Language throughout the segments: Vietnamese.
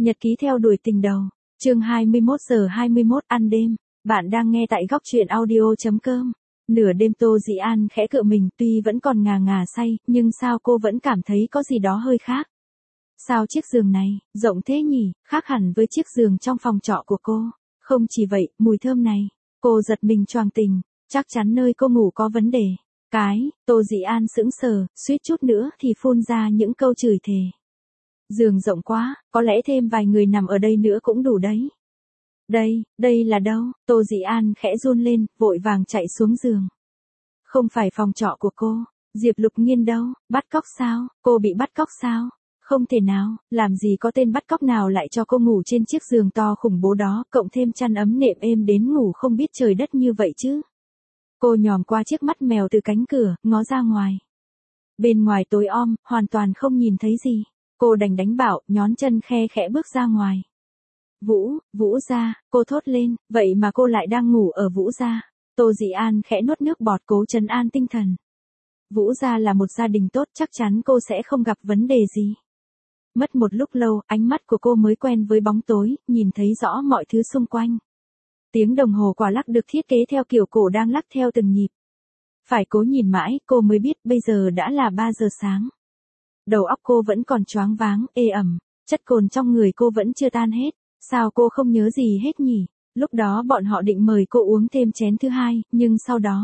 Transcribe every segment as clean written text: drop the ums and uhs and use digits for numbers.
Nhật ký theo đuổi tình đầu, chương 21:21 ăn đêm, bạn đang nghe tại góc truyện audio.com. Nửa đêm Tô Dĩ An khẽ cựa mình, tuy vẫn còn ngà ngà say, nhưng sao cô vẫn cảm thấy có gì đó hơi khác. Sao chiếc giường này, rộng thế nhỉ, khác hẳn với chiếc giường trong phòng trọ của cô. Không chỉ vậy, mùi thơm này, cô giật mình choàng tỉnh, chắc chắn nơi cô ngủ có vấn đề. Tô Dĩ An sững sờ, suýt chút nữa thì phun ra những câu chửi thề. Giường rộng quá, có lẽ thêm vài người nằm ở đây nữa cũng đủ đấy. Đây là đâu? Tô Dĩ An khẽ run lên, vội vàng chạy xuống giường. Không phải phòng trọ của cô, Diệp Lục Nhiên đâu, bắt cóc sao, cô bị bắt cóc sao? Không thể nào, làm gì có tên bắt cóc nào lại cho cô ngủ trên chiếc giường to khủng bố đó, cộng thêm chăn ấm nệm êm đến ngủ không biết trời đất như vậy chứ. Cô nhòm qua chiếc mắt mèo từ cánh cửa, ngó ra ngoài. Bên ngoài tối om, hoàn toàn không nhìn thấy gì. Cô đành đánh bạo, nhón chân khe khẽ bước ra ngoài. Vũ gia, cô thốt lên, vậy mà cô lại đang ngủ ở Vũ gia. Tô Dĩ An khẽ nuốt nước bọt cố trấn an tinh thần. Vũ gia là một gia đình tốt, chắc chắn cô sẽ không gặp vấn đề gì. Mất một lúc lâu, ánh mắt của cô mới quen với bóng tối, nhìn thấy rõ mọi thứ xung quanh. Tiếng đồng hồ quả lắc được thiết kế theo kiểu cổ đang lắc theo từng nhịp. Phải cố nhìn mãi, cô mới biết bây giờ đã là 3 giờ sáng. Đầu óc cô vẫn còn choáng váng, ê ẩm, chất cồn trong người cô vẫn chưa tan hết, sao cô không nhớ gì hết nhỉ? Lúc đó bọn họ định mời cô uống thêm chén thứ hai, nhưng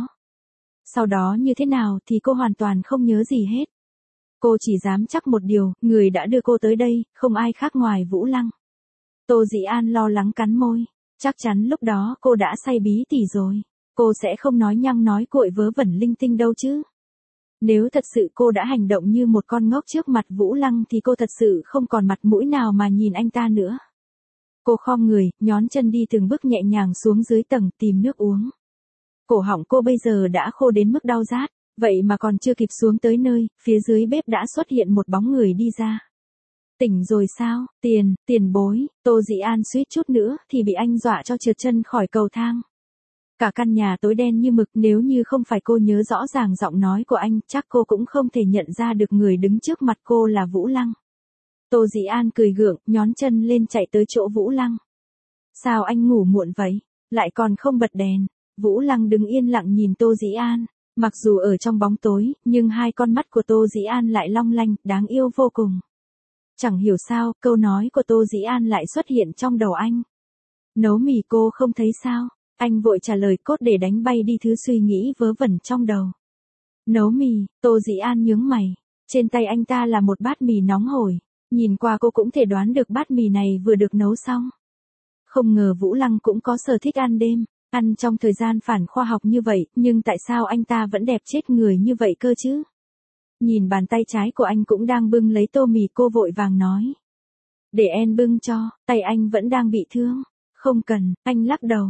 sau đó như thế nào thì cô hoàn toàn không nhớ gì hết. Cô chỉ dám chắc một điều, người đã đưa cô tới đây, không ai khác ngoài Vũ Lăng. Tô Dĩ An lo lắng cắn môi, chắc chắn lúc đó cô đã say bí tỉ rồi, cô sẽ không nói nhăng nói cuội vớ vẩn linh tinh đâu chứ. Nếu thật sự cô đã hành động như một con ngốc trước mặt Vũ Lăng thì cô thật sự không còn mặt mũi nào mà nhìn anh ta nữa. Cô khom người, nhón chân đi từng bước nhẹ nhàng xuống dưới tầng tìm nước uống. Cổ họng cô bây giờ đã khô đến mức đau rát, vậy mà còn chưa kịp xuống tới nơi, phía dưới bếp đã xuất hiện một bóng người đi ra. Tỉnh rồi sao, tiền bối, Tô Dĩ An suýt chút nữa thì bị anh dọa cho trượt chân khỏi cầu thang. Cả căn nhà tối đen như mực, nếu như không phải cô nhớ rõ ràng giọng nói của anh, chắc cô cũng không thể nhận ra được người đứng trước mặt cô là Vũ Lăng. Tô Dĩ An cười gượng, nhón chân lên chạy tới chỗ Vũ Lăng. Sao anh ngủ muộn vậy? Lại còn không bật đèn. Vũ Lăng đứng yên lặng nhìn Tô Dĩ An. Mặc dù ở trong bóng tối, nhưng hai con mắt của Tô Dĩ An lại long lanh, đáng yêu vô cùng. Chẳng hiểu sao, câu nói của Tô Dĩ An lại xuất hiện trong đầu anh. Nấu mì cô không thấy sao? Anh vội trả lời cốt để đánh bay đi thứ suy nghĩ vớ vẩn trong đầu. Nấu mì, Tô Dĩ An nhướng mày. Trên tay anh ta là một bát mì nóng hổi. Nhìn qua cô cũng thể đoán được bát mì này vừa được nấu xong. Không ngờ Vũ Lăng cũng có sở thích ăn đêm, ăn trong thời gian phản khoa học như vậy, nhưng tại sao anh ta vẫn đẹp chết người như vậy cơ chứ? Nhìn bàn tay trái của anh cũng đang bưng lấy tô mì, cô vội vàng nói. Để em bưng cho, tay anh vẫn đang bị thương. Không cần, anh lắc đầu,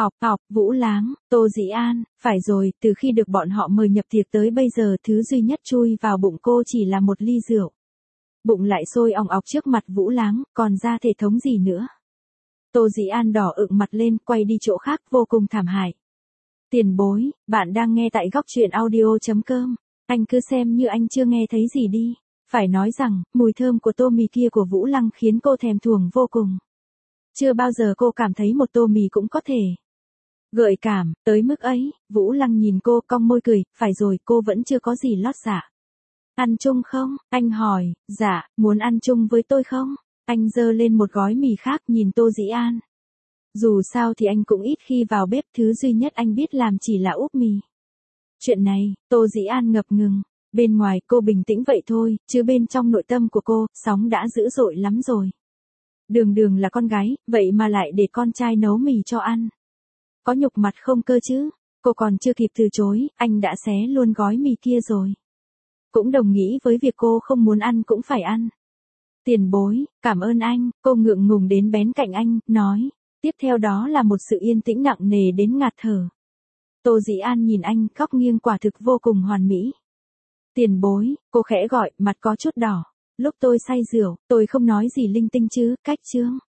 Vũ Láng, Tô Dĩ An, phải rồi, từ khi được bọn họ mời nhập tiệc tới bây giờ thứ duy nhất chui vào bụng cô chỉ là một ly rượu. Bụng lại sôi òng ọc trước mặt Vũ Láng, còn ra thể thống gì nữa. Tô Dĩ An đỏ ửng mặt lên, quay đi chỗ khác, vô cùng thảm hại. Tiền bối, bạn đang nghe tại góc truyện audio.com, anh cứ xem như anh chưa nghe thấy gì đi. Phải nói rằng, mùi thơm của tô mì kia của Vũ Lăng khiến cô thèm thuồng vô cùng. Chưa bao giờ cô cảm thấy một tô mì cũng có thể gợi cảm, tới mức ấy. Vũ Lăng nhìn cô cong môi cười, phải rồi, cô vẫn chưa có gì lót dạ. Ăn chung không? Anh hỏi, dạ, muốn ăn chung với tôi không? Anh giơ lên một gói mì khác nhìn Tô Dĩ An. Dù sao thì anh cũng ít khi vào bếp, thứ duy nhất anh biết làm chỉ là úp mì. Chuyện này, Tô Dĩ An ngập ngừng. Bên ngoài cô bình tĩnh vậy thôi, chứ bên trong nội tâm của cô, sóng đã dữ dội lắm rồi. Đường là con gái, vậy mà lại để con trai nấu mì cho ăn. Có nhục mặt không cơ chứ? Cô còn chưa kịp từ chối, anh đã xé luôn gói mì kia rồi. Cũng đồng nghĩ với việc cô không muốn ăn cũng phải ăn. Tiền bối, cảm ơn anh, cô ngượng ngùng đến bén cạnh anh, nói. Tiếp theo đó là một sự yên tĩnh nặng nề đến ngạt thở. Tô Dĩ An nhìn anh, góc nghiêng quả thực vô cùng hoàn mỹ. Tiền bối, cô khẽ gọi, mặt có chút đỏ. Lúc tôi say rượu, tôi không nói gì linh tinh chứ, cách chương.